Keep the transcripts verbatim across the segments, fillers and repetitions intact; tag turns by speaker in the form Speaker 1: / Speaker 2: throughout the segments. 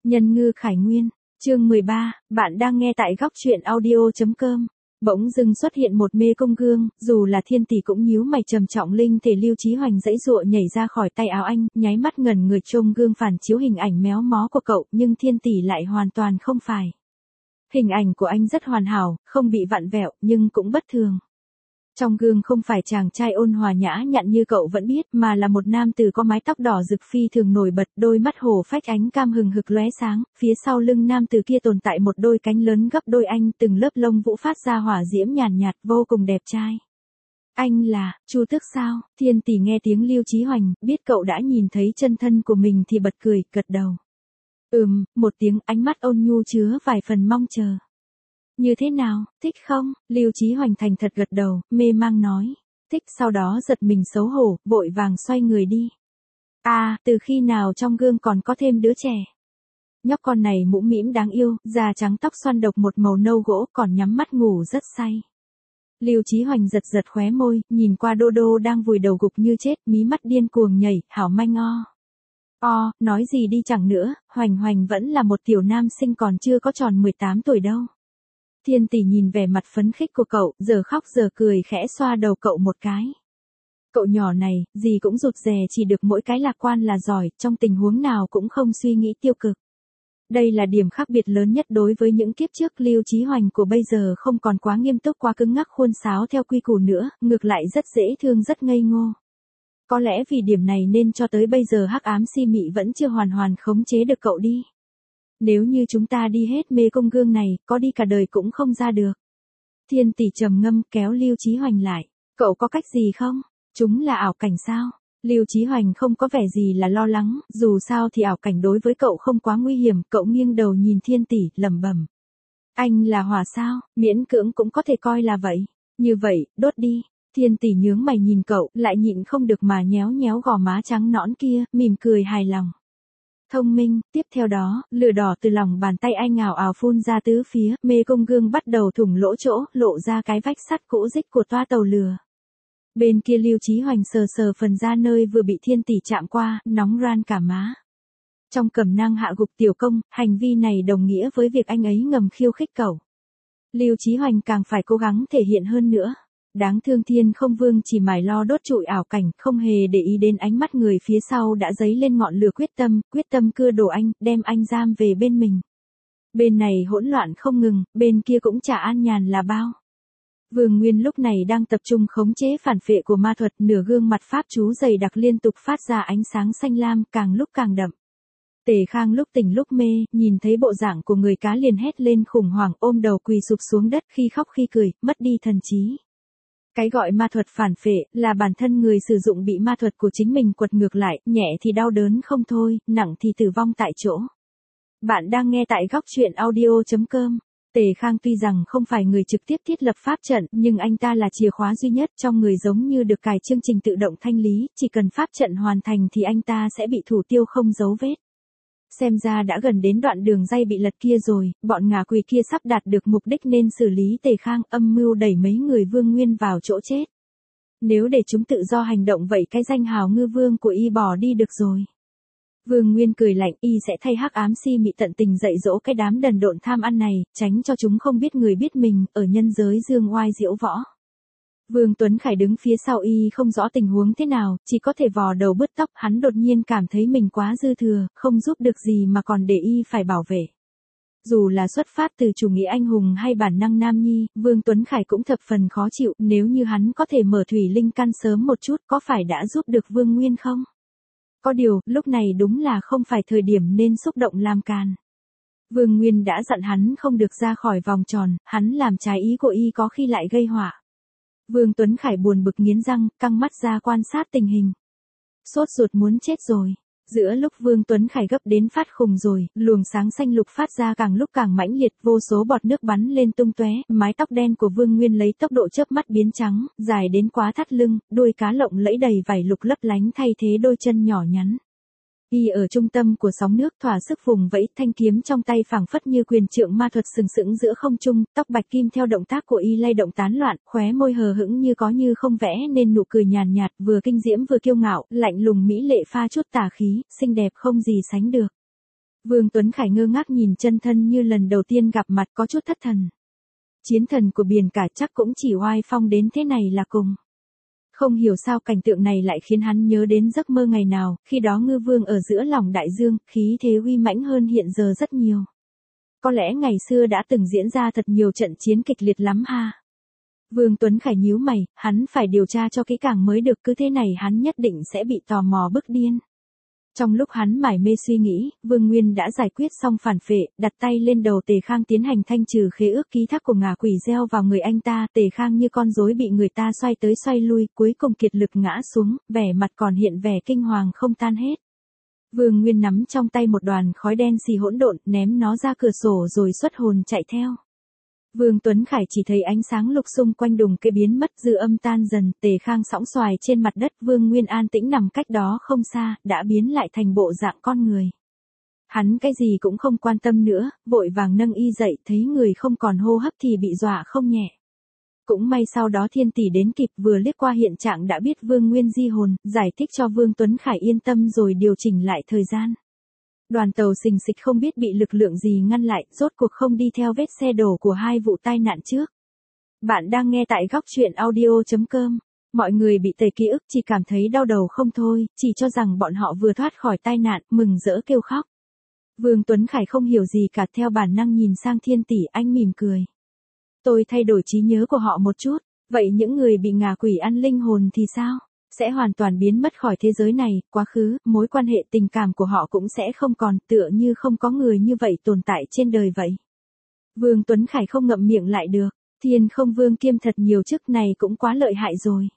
Speaker 1: Nhân ngư Khải Nguyên, chương mười ba, bạn đang nghe tại góc truyện audio.com. Bỗng dưng xuất hiện một mê công gương, dù là Thiên Tỷ cũng nhíu mày trầm trọng. Linh thể Lưu Chí Hoành giãy giụa nhảy ra khỏi tay áo anh, nháy mắt ngẩn người trông gương phản chiếu hình ảnh méo mó của cậu, nhưng Thiên Tỷ lại hoàn toàn không phải. Hình ảnh của anh rất hoàn hảo, không bị vặn vẹo, nhưng cũng bất thường. Trong gương không phải chàng trai ôn hòa nhã nhặn như cậu vẫn biết, mà là một nam tử có mái tóc đỏ rực phi thường nổi bật, đôi mắt hổ phách ánh cam hừng hực lóe sáng, phía sau lưng nam tử kia tồn tại một đôi cánh lớn gấp đôi anh, từng lớp lông vũ phát ra hỏa diễm nhàn nhạt, vô cùng đẹp trai. Anh là Chu Tước sao? Thiên Tỷ nghe tiếng Lưu Chí Hoành, biết cậu đã nhìn thấy chân thân của mình thì bật cười, gật đầu. Ừm, một tiếng, ánh mắt ôn nhu chứa vài phần mong chờ. Như thế nào, thích không? Lưu Chí Hoành thành thật gật đầu, mê mang nói. Thích, sau đó giật mình xấu hổ, vội vàng xoay người đi. À, từ khi nào trong gương còn có thêm đứa trẻ? Nhóc con này mũm mĩm đáng yêu, da trắng tóc xoăn độc một màu nâu gỗ, còn nhắm mắt ngủ rất say. Lưu Chí Hoành giật giật khóe môi, nhìn qua Đô Đô đang vùi đầu gục như chết, mí mắt điên cuồng nhảy, hảo manh o. O, nói gì đi chẳng nữa, Hoành Hoành vẫn là một tiểu nam sinh còn chưa có tròn mười tám tuổi đâu. Thiên Tỷ nhìn vẻ mặt phấn khích của cậu, giờ khóc giờ cười khẽ xoa đầu cậu một cái. Cậu nhỏ này, gì cũng rụt rè, chỉ được mỗi cái lạc quan là giỏi, trong tình huống nào cũng không suy nghĩ tiêu cực. Đây là điểm khác biệt lớn nhất đối với những kiếp trước. Lưu Chí Hoành của bây giờ không còn quá nghiêm túc, quá cứng ngắc khuôn sáo theo quy củ nữa, ngược lại rất dễ thương, rất ngây ngô. Có lẽ vì điểm này nên cho tới bây giờ hắc ám si mị vẫn chưa hoàn hoàn khống chế được cậu đi. Nếu như chúng ta đi hết mê công gương này, có đi cả đời cũng không ra được. Thiên Tỷ trầm ngâm kéo Lưu Chí Hoành lại. Cậu có cách gì không? Chúng là ảo cảnh sao? Lưu Chí Hoành không có vẻ gì là lo lắng, dù sao thì ảo cảnh đối với cậu không quá nguy hiểm. Cậu nghiêng đầu nhìn Thiên Tỷ, lẩm bẩm. Anh là hỏa sao? Miễn cưỡng cũng có thể coi là vậy. Như vậy, đốt đi. Thiên Tỷ nhướng mày nhìn cậu, lại nhịn không được mà nhéo nhéo gò má trắng nõn kia, mỉm cười hài lòng. Thông minh. Tiếp theo đó, lửa đỏ từ lòng bàn tay anh ào ào phun ra tứ phía, mê công gương bắt đầu thủng lỗ chỗ, lộ ra cái vách sắt cũ rích của toa tàu lửa. Bên kia Lưu Chí Hoành sờ sờ phần da nơi vừa bị Thiên Tỷ chạm qua, nóng ran cả má. Trong cẩm nang hạ gục tiểu công, hành vi này đồng nghĩa với việc anh ấy ngầm khiêu khích cậu. Lưu Chí Hoành càng phải cố gắng thể hiện hơn nữa. Đáng thương Thiên Không Vương chỉ mải lo đốt trụi ảo cảnh, không hề để ý đến ánh mắt người phía sau đã dấy lên ngọn lửa quyết tâm, quyết tâm cưa đổ anh, đem anh giam về bên mình. Bên này hỗn loạn không ngừng, bên kia cũng chả an nhàn là bao. Vương Nguyên lúc này đang tập trung khống chế phản phệ của ma thuật, nửa gương mặt pháp chú dày đặc liên tục phát ra ánh sáng xanh lam, càng lúc càng đậm. Tề Khang lúc tỉnh lúc mê, nhìn thấy bộ dạng của người cá liền hét lên khủng hoảng, ôm đầu quỳ sụp xuống đất, khi khóc khi cười, mất đi thần trí. Cái gọi ma thuật phản phệ, là bản thân người sử dụng bị ma thuật của chính mình quật ngược lại, nhẹ thì đau đớn không thôi, nặng thì tử vong tại chỗ. Bạn đang nghe tại góc truyện audio.com. Tề Khang tuy rằng không phải người trực tiếp thiết lập pháp trận, nhưng anh ta là chìa khóa duy nhất trong người, giống như được cài chương trình tự động thanh lý, chỉ cần pháp trận hoàn thành thì anh ta sẽ bị thủ tiêu không dấu vết. Xem ra đã gần đến đoạn đường ray bị lật kia rồi, bọn ngả quỷ kia sắp đạt được mục đích nên xử lý Tề Khang, âm mưu đẩy mấy người Vương Nguyên vào chỗ chết. Nếu để chúng tự do hành động vậy cái danh hào ngư vương của y bỏ đi được rồi. Vương Nguyên cười lạnh, y sẽ thay hắc ám si mị tận tình dạy dỗ cái đám đần độn tham ăn này, tránh cho chúng không biết người biết mình, ở nhân giới dương oai diễu võ. Vương Tuấn Khải đứng phía sau y không rõ tình huống thế nào, chỉ có thể vò đầu bứt tóc, hắn đột nhiên cảm thấy mình quá dư thừa, không giúp được gì mà còn để y phải bảo vệ. Dù là xuất phát từ chủ nghĩa anh hùng hay bản năng nam nhi, Vương Tuấn Khải cũng thập phần khó chịu, nếu như hắn có thể mở thủy linh căn sớm một chút, có phải đã giúp được Vương Nguyên không? Có điều, lúc này đúng là không phải thời điểm nên xúc động làm càn. Vương Nguyên đã dặn hắn không được ra khỏi vòng tròn, hắn làm trái ý của y có khi lại gây họa. Vương Tuấn Khải buồn bực nghiến răng, căng mắt ra quan sát tình hình. Sốt ruột muốn chết rồi. Giữa lúc Vương Tuấn Khải gấp đến phát khùng rồi, luồng sáng xanh lục phát ra càng lúc càng mãnh liệt, vô số bọt nước bắn lên tung tóe, mái tóc đen của Vương Nguyên lấy tốc độ chớp mắt biến trắng, dài đến quá thắt lưng, đuôi cá lộng lẫy đầy vảy lục lấp lánh thay thế đôi chân nhỏ nhắn. Y ở trung tâm của sóng nước thỏa sức vùng vẫy, thanh kiếm trong tay phảng phất như quyền trượng ma thuật sừng sững giữa không trung, tóc bạch kim theo động tác của y lay động tán loạn, khóe môi hờ hững như có như không vẽ nên nụ cười nhàn nhạt, vừa kinh diễm vừa kiêu ngạo, lạnh lùng mỹ lệ pha chút tà khí, xinh đẹp không gì sánh được. Vương Tuấn Khải ngơ ngác nhìn chân thân như lần đầu tiên gặp mặt, có chút thất thần. Chiến thần của biển cả chắc cũng chỉ oai phong đến thế này là cùng. Không hiểu sao cảnh tượng này lại khiến hắn nhớ đến giấc mơ ngày nào, khi đó ngư vương ở giữa lòng đại dương, khí thế uy mãnh hơn hiện giờ rất nhiều. Có lẽ ngày xưa đã từng diễn ra thật nhiều trận chiến kịch liệt lắm ha. Vương Tuấn Khải nhíu mày, hắn phải điều tra cho kỹ càng mới được, cứ thế này hắn nhất định sẽ bị tò mò bức điên. Trong lúc hắn mải mê suy nghĩ, Vương Nguyên đã giải quyết xong phản phệ, đặt tay lên đầu Tề Khang tiến hành thanh trừ khế ước ký thác của ngà quỷ gieo vào người anh ta. Tề Khang như con rối bị người ta xoay tới xoay lui, cuối cùng kiệt lực ngã xuống, vẻ mặt còn hiện vẻ kinh hoàng không tan hết. Vương Nguyên nắm trong tay một đoàn khói đen xì hỗn độn, ném nó ra cửa sổ rồi xuất hồn chạy theo. Vương Tuấn Khải chỉ thấy ánh sáng lục xung quanh đùng cây biến mất, dư âm tan dần, Tề Khang sõng xoài trên mặt đất, Vương Nguyên an tĩnh nằm cách đó không xa, đã biến lại thành bộ dạng con người. Hắn cái gì cũng không quan tâm nữa, vội vàng nâng y dậy, thấy người không còn hô hấp thì bị dọa không nhẹ. Cũng may sau đó Thiên Tỷ đến kịp, vừa liếc qua hiện trạng đã biết Vương Nguyên di hồn, giải thích cho Vương Tuấn Khải yên tâm rồi điều chỉnh lại thời gian. Đoàn tàu xình xịch không biết bị lực lượng gì ngăn lại, rốt cuộc không đi theo vết xe đổ của hai vụ tai nạn trước. Bạn đang nghe tại góc truyện audio chấm com. Mọi người bị tẩy ký ức chỉ cảm thấy đau đầu không thôi, chỉ cho rằng bọn họ vừa thoát khỏi tai nạn, mừng rỡ kêu khóc. Vương Tuấn Khải không hiểu gì cả, theo bản năng nhìn sang Thiên Tỷ, anh mỉm cười. Tôi thay đổi trí nhớ của họ một chút, vậy những người bị ngà quỷ ăn linh hồn thì sao? Sẽ hoàn toàn biến mất khỏi thế giới này, quá khứ, mối quan hệ tình cảm của họ cũng sẽ không còn, tựa như không có người như vậy tồn tại trên đời vậy. Vương Tuấn Khải không ngậm miệng lại được, Thiên Không Vương kiêm thật nhiều chức này cũng quá lợi hại rồi.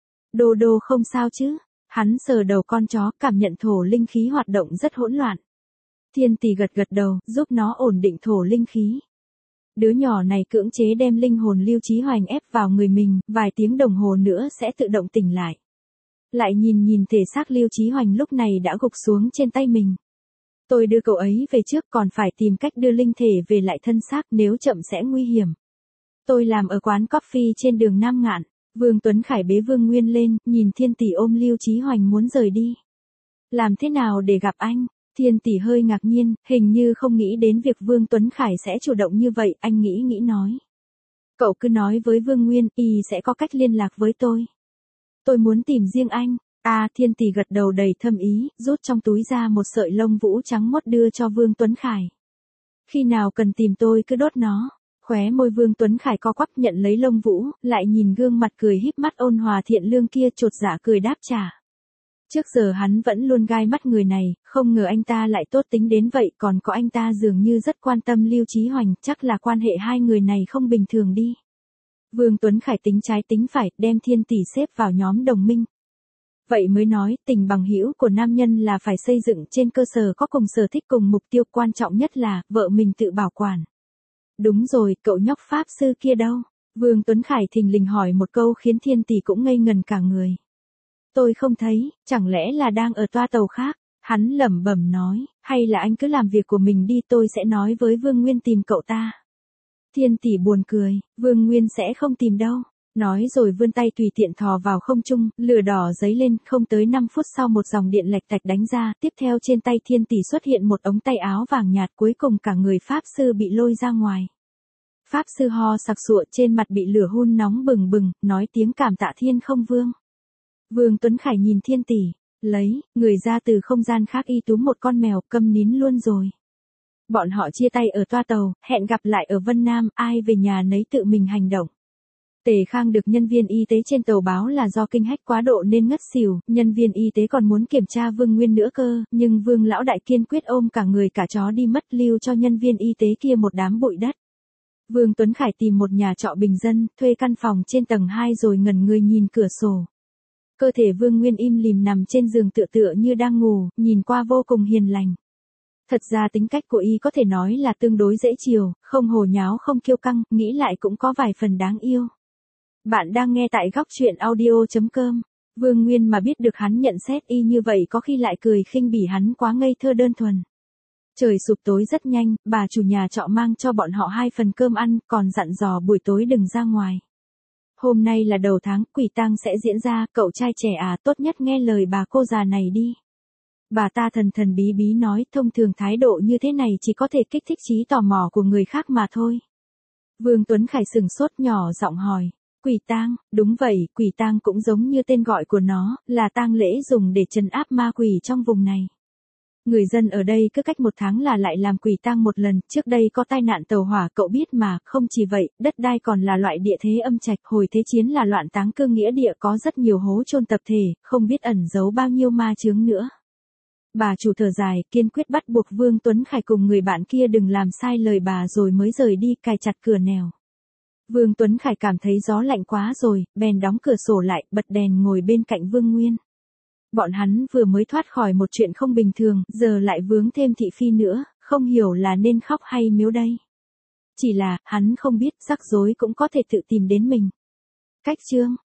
Speaker 1: Đô đô không sao chứ, hắn sờ đầu con chó, cảm nhận thổ linh khí hoạt động rất hỗn loạn. Thiên Tỷ gật gật đầu, giúp nó ổn định thổ linh khí. Đứa nhỏ này cưỡng chế đem linh hồn Lưu Chí Hoành ép vào người mình, vài tiếng đồng hồ nữa sẽ tự động tỉnh lại. Lại nhìn nhìn thể xác Lưu Chí Hoành lúc này đã gục xuống trên tay mình. Tôi đưa cậu ấy về trước, còn phải tìm cách đưa linh thể về lại thân xác, nếu chậm sẽ nguy hiểm. Tôi làm ở quán coffee trên đường Nam Ngạn. Vương Tuấn Khải bế Vương Nguyên lên, nhìn Thiên Tỷ ôm Lưu Chí Hoành muốn rời đi. Làm thế nào để gặp anh? Thiên Tỷ hơi ngạc nhiên, hình như không nghĩ đến việc Vương Tuấn Khải sẽ chủ động như vậy, anh nghĩ nghĩ nói. Cậu cứ nói với Vương Nguyên, y sẽ có cách liên lạc với tôi. Tôi muốn tìm riêng anh. À, Thiên Tỷ gật đầu đầy thâm ý, rút trong túi ra một sợi lông vũ trắng muốt đưa cho Vương Tuấn Khải. Khi nào cần tìm tôi cứ đốt nó. Khóe môi Vương Tuấn Khải co quắp nhận lấy lông vũ, lại nhìn gương mặt cười híp mắt ôn hòa thiện lương kia, chột dạ cười đáp trả. Trước giờ hắn vẫn luôn gai mắt người này, không ngờ anh ta lại tốt tính đến vậy, còn có anh ta dường như rất quan tâm Lưu Chí Hoành, chắc là quan hệ hai người này không bình thường đi. Vương Tuấn Khải tính trái tính phải, đem Thiên Tỷ xếp vào nhóm đồng minh. Vậy mới nói, tình bằng hữu của nam nhân là phải xây dựng trên cơ sở có cùng sở thích cùng mục tiêu, quan trọng nhất là, vợ mình tự bảo quản. Đúng rồi, cậu nhóc pháp sư kia đâu? Vương Tuấn Khải thình lình hỏi một câu khiến Thiên Tỷ cũng ngây ngần cả người. Tôi không thấy, chẳng lẽ là đang ở toa tàu khác? Hắn lẩm bẩm nói, hay là anh cứ làm việc của mình đi, tôi sẽ nói với Vương Nguyên tìm cậu ta. Thiên Tỷ buồn cười, Vương Nguyên sẽ không tìm đâu. Nói rồi vươn tay tùy tiện thò vào không trung, lửa đỏ giấy lên, không tới năm phút sau một dòng điện lệch tạch đánh ra, tiếp theo trên tay Thiên Tỷ xuất hiện một ống tay áo vàng nhạt, cuối cùng cả người Pháp Sư bị lôi ra ngoài. Pháp Sư ho sặc sụa, trên mặt bị lửa hun nóng bừng bừng, nói tiếng cảm tạ Thiên Không Vương. Vương Tuấn Khải nhìn Thiên Tỷ, lấy, người ra từ không gian khác y túm một con mèo, câm nín luôn rồi. Bọn họ chia tay ở toa tàu, hẹn gặp lại ở Vân Nam, ai về nhà nấy tự mình hành động. Tề Khang được nhân viên y tế trên tàu báo là do kinh hách quá độ nên ngất xỉu, nhân viên y tế còn muốn kiểm tra Vương Nguyên nữa cơ, nhưng Vương lão đại kiên quyết ôm cả người cả chó đi mất, lưu cho nhân viên y tế kia một đám bụi đất. Vương Tuấn Khải tìm một nhà trọ bình dân, thuê căn phòng trên tầng hai rồi ngẩn người nhìn cửa sổ. Cơ thể Vương Nguyên im lìm nằm trên giường tựa tựa như đang ngủ, nhìn qua vô cùng hiền lành. Thật ra tính cách của y có thể nói là tương đối dễ chiều, không hồ nháo không kiêu căng, nghĩ lại cũng có vài phần đáng yêu. Bạn đang nghe tại góc truyện audio chấm com. Vương Nguyên mà biết được hắn nhận xét y như vậy có khi lại cười khinh bỉ hắn quá ngây thơ đơn thuần. Trời sụp tối rất nhanh, bà chủ nhà trọ mang cho bọn họ hai phần cơm ăn, còn dặn dò buổi tối đừng ra ngoài. Hôm nay là đầu tháng, quỷ tang sẽ diễn ra, cậu trai trẻ à, tốt nhất nghe lời bà cô già này đi. Bà ta thần thần bí bí nói, thông thường thái độ như thế này chỉ có thể kích thích trí tò mò của người khác mà thôi. Vương Tuấn Khải sừng sốt nhỏ giọng hỏi, quỷ tang? Đúng vậy, quỷ tang cũng giống như tên gọi của nó, là tang lễ dùng để trấn áp ma quỷ trong vùng này. Người dân ở đây cứ cách một tháng là lại làm quỷ tang một lần, trước đây có tai nạn tàu hỏa cậu biết mà, không chỉ vậy, đất đai còn là loại địa thế âm trạch, hồi thế chiến là loạn táng cương nghĩa địa có rất nhiều hố chôn tập thể, không biết ẩn giấu bao nhiêu ma chướng nữa. Bà chủ thở dài, kiên quyết bắt buộc Vương Tuấn Khải cùng người bạn kia đừng làm sai lời bà rồi mới rời đi, cài chặt cửa nẻo. Vương Tuấn Khải cảm thấy gió lạnh quá rồi, bèn đóng cửa sổ lại, bật đèn ngồi bên cạnh Vương Nguyên. Bọn hắn vừa mới thoát khỏi một chuyện không bình thường, giờ lại vướng thêm thị phi nữa, không hiểu là nên khóc hay miếu đây. Chỉ là, hắn không biết, rắc rối cũng có thể tự tìm đến mình. Cách chương